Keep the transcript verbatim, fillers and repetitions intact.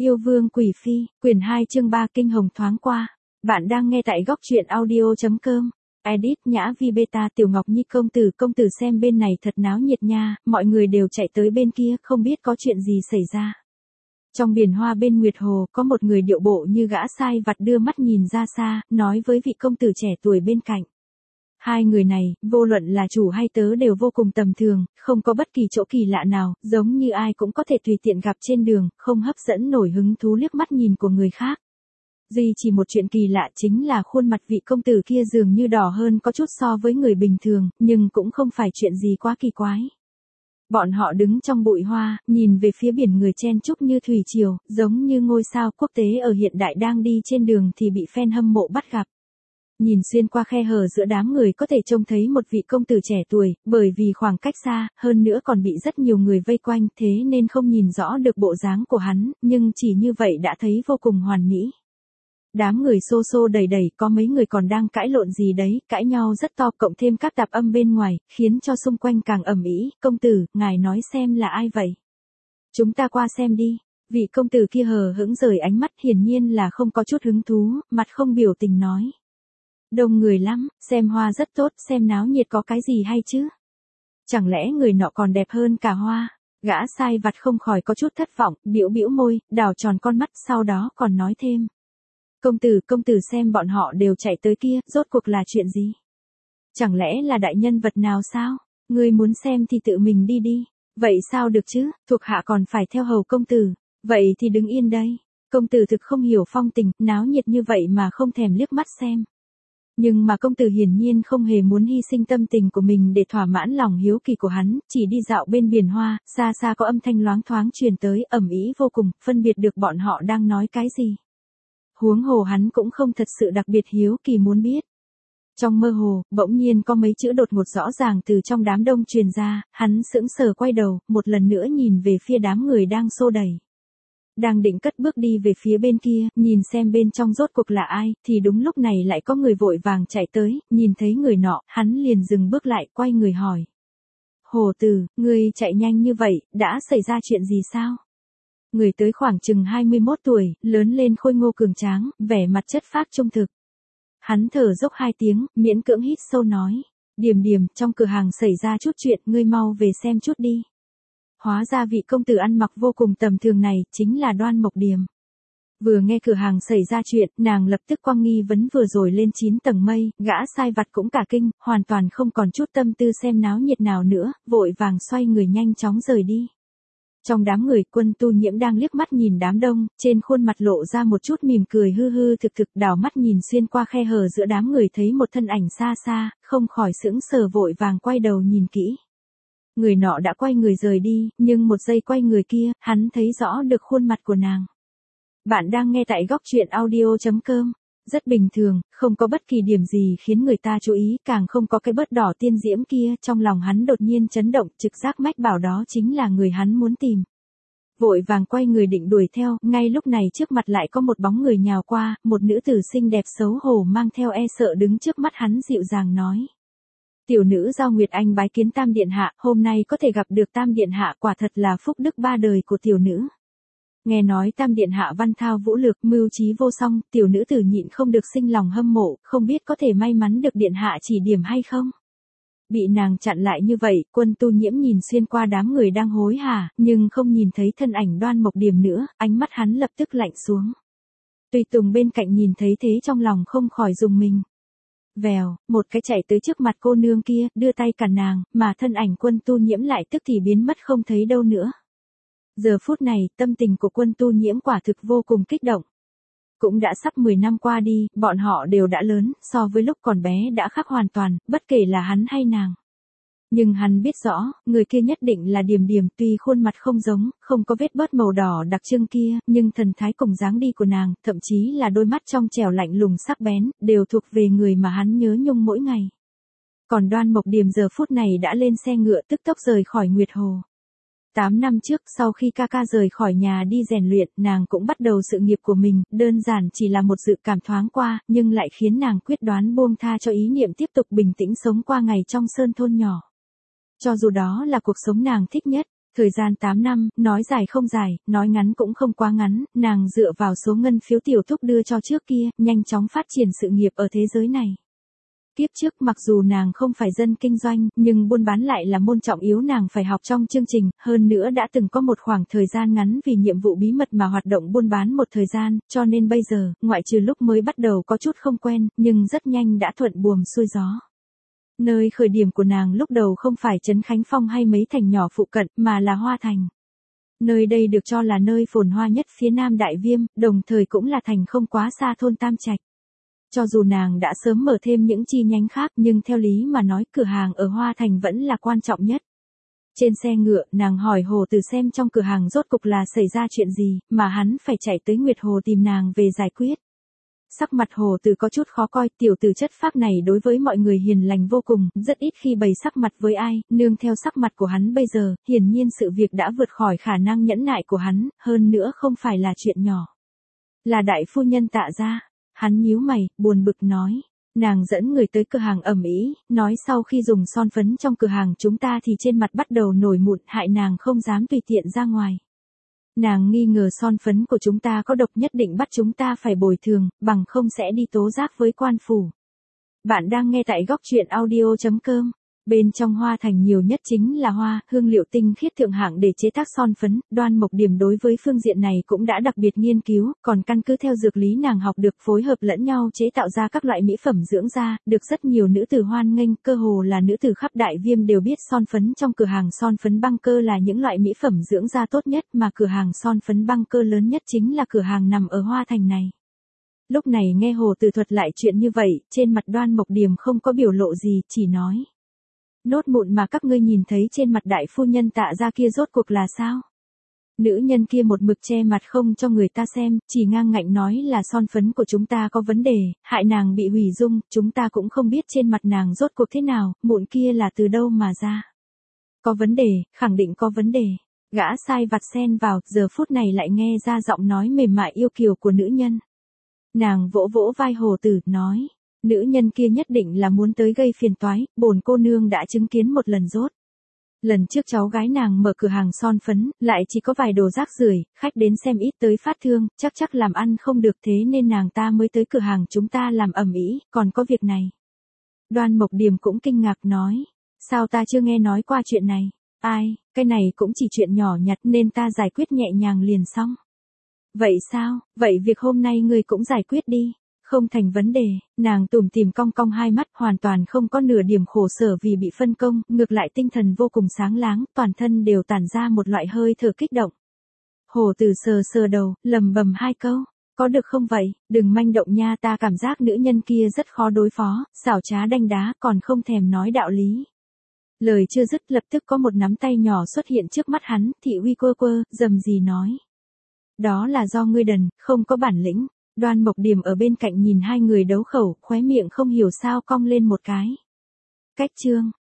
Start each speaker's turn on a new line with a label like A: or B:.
A: Yêu vương quỷ phi, quyển hai chương ba kinh hồng thoáng qua. Bạn đang nghe tại góc truyện audio.com. Edit Nhã Vi Beta. Tiểu Ngọc Nhi công tử công tử xem bên này thật náo nhiệt nha, mọi người đều chạy tới bên kia không biết có chuyện gì xảy ra. Trong biển hoa bên Nguyệt Hồ có một người điệu bộ như gã sai vặt đưa mắt nhìn ra xa, nói với vị công tử trẻ tuổi bên cạnh. Hai người này, vô luận là chủ hay tớ đều vô cùng tầm thường, không có bất kỳ chỗ kỳ lạ nào, giống như ai cũng có thể tùy tiện gặp trên đường, không hấp dẫn nổi hứng thú liếc mắt nhìn của người khác. Duy chỉ một chuyện kỳ lạ chính là khuôn mặt vị công tử kia dường như đỏ hơn có chút so với người bình thường, nhưng cũng không phải chuyện gì quá kỳ quái. Bọn họ đứng trong bụi hoa, nhìn về phía biển người chen chúc như thủy triều, giống như ngôi sao quốc tế ở hiện đại đang đi trên đường thì bị fan hâm mộ bắt gặp. Nhìn xuyên qua khe hở giữa đám người có thể trông thấy một vị công tử trẻ tuổi, bởi vì khoảng cách xa, hơn nữa còn bị rất nhiều người vây quanh thế nên không nhìn rõ được bộ dáng của hắn, nhưng chỉ như vậy đã thấy vô cùng hoàn mỹ. Đám người xô xô đầy đầy, có mấy người còn đang cãi lộn gì đấy, cãi nhau rất to cộng thêm các tạp âm bên ngoài, khiến cho xung quanh càng ầm ĩ. Công tử, ngài nói xem là ai vậy? Chúng ta qua xem đi. Vị công tử kia hờ hững rời ánh mắt, hiển nhiên là không có chút hứng thú, mặt không biểu tình nói. Đông người lắm, xem hoa rất tốt, xem náo nhiệt có cái gì hay chứ? Chẳng lẽ người nọ còn đẹp hơn cả hoa? Gã sai vặt không khỏi có chút thất vọng, bĩu bĩu môi, đảo tròn con mắt, sau đó còn nói thêm. Công tử, công tử xem bọn họ đều chạy tới kia, rốt cuộc là chuyện gì? Chẳng lẽ là đại nhân vật nào sao? Ngươi muốn xem thì tự mình đi đi. Vậy sao được chứ, thuộc hạ còn phải theo hầu công tử. Vậy thì đứng yên đây. Công tử thực không hiểu phong tình, náo nhiệt như vậy mà không thèm liếc mắt xem. Nhưng mà công tử hiển nhiên không hề muốn hy sinh tâm tình của mình để thỏa mãn lòng hiếu kỳ của hắn, chỉ đi dạo bên biển hoa, xa xa có âm thanh loáng thoáng truyền tới, ầm ĩ vô cùng, phân biệt được bọn họ đang nói cái gì. Huống hồ hắn cũng không thật sự đặc biệt hiếu kỳ muốn biết. Trong mơ hồ, bỗng nhiên có mấy chữ đột ngột rõ ràng từ trong đám đông truyền ra, hắn sững sờ quay đầu, một lần nữa nhìn về phía đám người đang xô đẩy. Đang định cất bước đi về phía bên kia, nhìn xem bên trong rốt cuộc là ai, thì đúng lúc này lại có người vội vàng chạy tới, nhìn thấy người nọ, hắn liền dừng bước lại, quay người hỏi. Hồ tử, ngươi chạy nhanh như vậy, đã xảy ra chuyện gì sao? Người tới khoảng chừng hai mươi mốt tuổi, lớn lên khôi ngô cường tráng, vẻ mặt chất phác trung thực. Hắn thở dốc hai tiếng, miễn cưỡng hít sâu nói. Điềm điềm, trong cửa hàng xảy ra chút chuyện, ngươi mau về xem chút đi. Hóa ra vị công tử ăn mặc vô cùng tầm thường này, chính là Đoan Mộc Điềm. Vừa nghe cửa hàng xảy ra chuyện, nàng lập tức quăng nghi vấn vừa rồi lên chín tầng mây, gã sai vặt cũng cả kinh, hoàn toàn không còn chút tâm tư xem náo nhiệt nào nữa, vội vàng xoay người nhanh chóng rời đi. Trong đám người, Quân Tu Nhiễm đang liếc mắt nhìn đám đông, trên khuôn mặt lộ ra một chút mỉm cười hư hư thực thực, đảo mắt nhìn xuyên qua khe hở giữa đám người thấy một thân ảnh xa xa, không khỏi sững sờ vội vàng quay đầu nhìn kỹ. Người nọ đã quay người rời đi, nhưng một giây quay người kia, hắn thấy rõ được khuôn mặt của nàng. Bạn đang nghe tại góc truyện audio.com. Rất bình thường, không có bất kỳ điểm gì khiến người ta chú ý, càng không có cái bớt đỏ tiên diễm kia, trong lòng hắn đột nhiên chấn động, trực giác mách bảo đó chính là người hắn muốn tìm. Vội vàng quay người định đuổi theo, ngay lúc này trước mặt lại có một bóng người nhào qua, một nữ tử xinh đẹp xấu hổ mang theo e sợ đứng trước mắt hắn dịu dàng nói. Tiểu nữ Giao Nguyệt Anh bái kiến Tam Điện Hạ, hôm nay có thể gặp được Tam Điện Hạ quả thật là phúc đức ba đời của tiểu nữ. Nghe nói Tam Điện Hạ văn thao vũ lược, mưu trí vô song, tiểu nữ tử nhịn không được sinh lòng hâm mộ, không biết có thể may mắn được Điện Hạ chỉ điểm hay không? Bị nàng chặn lại như vậy, Quân Tu Nhiễm nhìn xuyên qua đám người đang hối hả, nhưng không nhìn thấy thân ảnh Đoan Mộc Điềm nữa, ánh mắt hắn lập tức lạnh xuống. Tùy Tùng bên cạnh nhìn thấy thế trong lòng không khỏi rùng mình. Vèo, một cái chạy tới trước mặt cô nương kia, đưa tay cản nàng, mà thân ảnh Quân Tu Nhiễm lại tức thì biến mất không thấy đâu nữa. Giờ phút này, tâm tình của Quân Tu Nhiễm quả thực vô cùng kích động. Cũng đã sắp mười năm qua đi, bọn họ đều đã lớn, so với lúc còn bé đã khác hoàn toàn, bất kể là hắn hay nàng. Nhưng hắn biết rõ, người kia nhất định là Điềm Điềm, tuy khuôn mặt không giống, không có vết bớt màu đỏ đặc trưng kia, nhưng thần thái cùng dáng đi của nàng, thậm chí là đôi mắt trong trẻo lạnh lùng sắc bén, đều thuộc về người mà hắn nhớ nhung mỗi ngày. Còn Đoan Mộc Điềm giờ phút này đã lên xe ngựa tức tốc rời khỏi Nguyệt Hồ. Tám năm trước, sau khi ca ca rời khỏi nhà đi rèn luyện, nàng cũng bắt đầu sự nghiệp của mình, đơn giản chỉ là một dự cảm thoáng qua, nhưng lại khiến nàng quyết đoán buông tha cho ý niệm tiếp tục bình tĩnh sống qua ngày trong sơn thôn nhỏ. Cho dù đó là cuộc sống nàng thích nhất, Thời gian tám năm, nói dài không dài, nói ngắn cũng không quá ngắn, nàng dựa vào số ngân phiếu tiểu thúc đưa cho trước kia, nhanh chóng phát triển sự nghiệp ở thế giới này. Kiếp trước mặc dù nàng không phải dân kinh doanh, nhưng buôn bán lại là môn trọng yếu nàng phải học trong chương trình, hơn nữa đã từng có một khoảng thời gian ngắn vì nhiệm vụ bí mật mà hoạt động buôn bán một thời gian, cho nên bây giờ, ngoại trừ lúc mới bắt đầu có chút không quen, nhưng rất nhanh đã thuận buồm xuôi gió. Nơi khởi điểm của nàng lúc đầu không phải Trấn Khánh Phong hay mấy thành nhỏ phụ cận, mà là Hoa Thành. Nơi đây được cho là nơi phồn hoa nhất phía nam Đại Viêm, đồng thời cũng là thành không quá xa thôn Tam Trạch. Cho dù nàng đã sớm mở thêm những chi nhánh khác nhưng theo lý mà nói cửa hàng ở Hoa Thành vẫn là quan trọng nhất. Trên xe ngựa, nàng hỏi Hồ Từ xem trong cửa hàng rốt cục là xảy ra chuyện gì, mà hắn phải chạy tới Nguyệt Hồ tìm nàng về giải quyết. Sắc mặt Hồ Từ có chút khó coi, tiểu tử chất phác này đối với mọi người hiền lành vô cùng, rất ít khi bày sắc mặt với ai, nương theo sắc mặt của hắn bây giờ, hiển nhiên sự việc đã vượt khỏi khả năng nhẫn nại của hắn, hơn nữa không phải là chuyện nhỏ. Là đại phu nhân Tạ gia. Hắn nhíu mày, buồn bực nói. Nàng dẫn người tới cửa hàng ầm ĩ, nói sau khi dùng son phấn trong cửa hàng chúng ta thì trên mặt bắt đầu nổi mụn, hại nàng không dám tùy tiện ra ngoài. Nàng nghi ngờ son phấn của chúng ta có độc, nhất định bắt chúng ta phải bồi thường, bằng không sẽ đi tố giác với quan phủ. Bạn đang nghe tại góc truyện audio chấm com. Bên trong Hoa Thành nhiều nhất chính là hoa, hương liệu tinh khiết thượng hạng để chế tác son phấn, Đoan Mộc Điềm đối với phương diện này cũng đã đặc biệt nghiên cứu, còn căn cứ theo dược lý nàng học được phối hợp lẫn nhau chế tạo ra các loại mỹ phẩm dưỡng da, được rất nhiều nữ tử hoan nghênh, cơ hồ là nữ tử khắp Đại Viêm đều biết son phấn trong cửa hàng son phấn băng cơ là những loại mỹ phẩm dưỡng da tốt nhất, mà cửa hàng son phấn băng cơ lớn nhất chính là cửa hàng nằm ở Hoa Thành này. Lúc này nghe Hồ Từ thuật lại chuyện như vậy, trên mặt Đoan Mộc Điềm không có biểu lộ gì, chỉ nói. Nốt mụn mà các ngươi nhìn thấy trên mặt đại phu nhân Tạ gia kia rốt cuộc là sao? Nữ nhân kia một mực che mặt không cho người ta xem, chỉ ngang ngạnh nói là son phấn của chúng ta có vấn đề, hại nàng bị hủy dung, chúng ta cũng không biết trên mặt nàng rốt cuộc thế nào, mụn kia là từ đâu mà ra. Có vấn đề, khẳng định có vấn đề. Gã sai vặt xen vào, giờ phút này lại nghe ra giọng nói mềm mại yêu kiều của nữ nhân. Nàng vỗ vỗ vai Hồ Tử, nói. Nữ nhân kia nhất định là muốn tới gây phiền toái, bổn cô nương đã chứng kiến một lần rốt. Lần trước cháu gái nàng mở cửa hàng son phấn, lại chỉ có vài đồ rác rưởi, khách đến xem ít tới phát thương, chắc chắc làm ăn không được thế nên nàng ta mới tới cửa hàng chúng ta làm ầm ĩ, còn có việc này. Đoan Mộc Điềm cũng kinh ngạc nói, sao ta chưa nghe nói qua chuyện này, ai, cái này cũng chỉ chuyện nhỏ nhặt nên ta giải quyết nhẹ nhàng liền xong. Vậy sao, vậy việc hôm nay ngươi cũng giải quyết đi. Không thành vấn đề, nàng tủm tỉm cong cong hai mắt, hoàn toàn không có nửa điểm khổ sở vì bị phân công, ngược lại tinh thần vô cùng sáng láng, toàn thân đều tản ra một loại hơi thở kích động. Hồ Từ sờ sờ đầu, lầm bầm hai câu, có được không vậy, đừng manh động nha, ta cảm giác nữ nhân kia rất khó đối phó, xảo trá đanh đá, còn không thèm nói đạo lý. Lời chưa dứt lập tức có một nắm tay nhỏ xuất hiện trước mắt hắn, thị uy quơ quơ, dầm gì nói. Đó là do ngươi đần, không có bản lĩnh. Đoan Mộc Điềm ở bên cạnh nhìn hai người đấu khẩu, khóe miệng không hiểu sao cong lên một cái. Cách chương,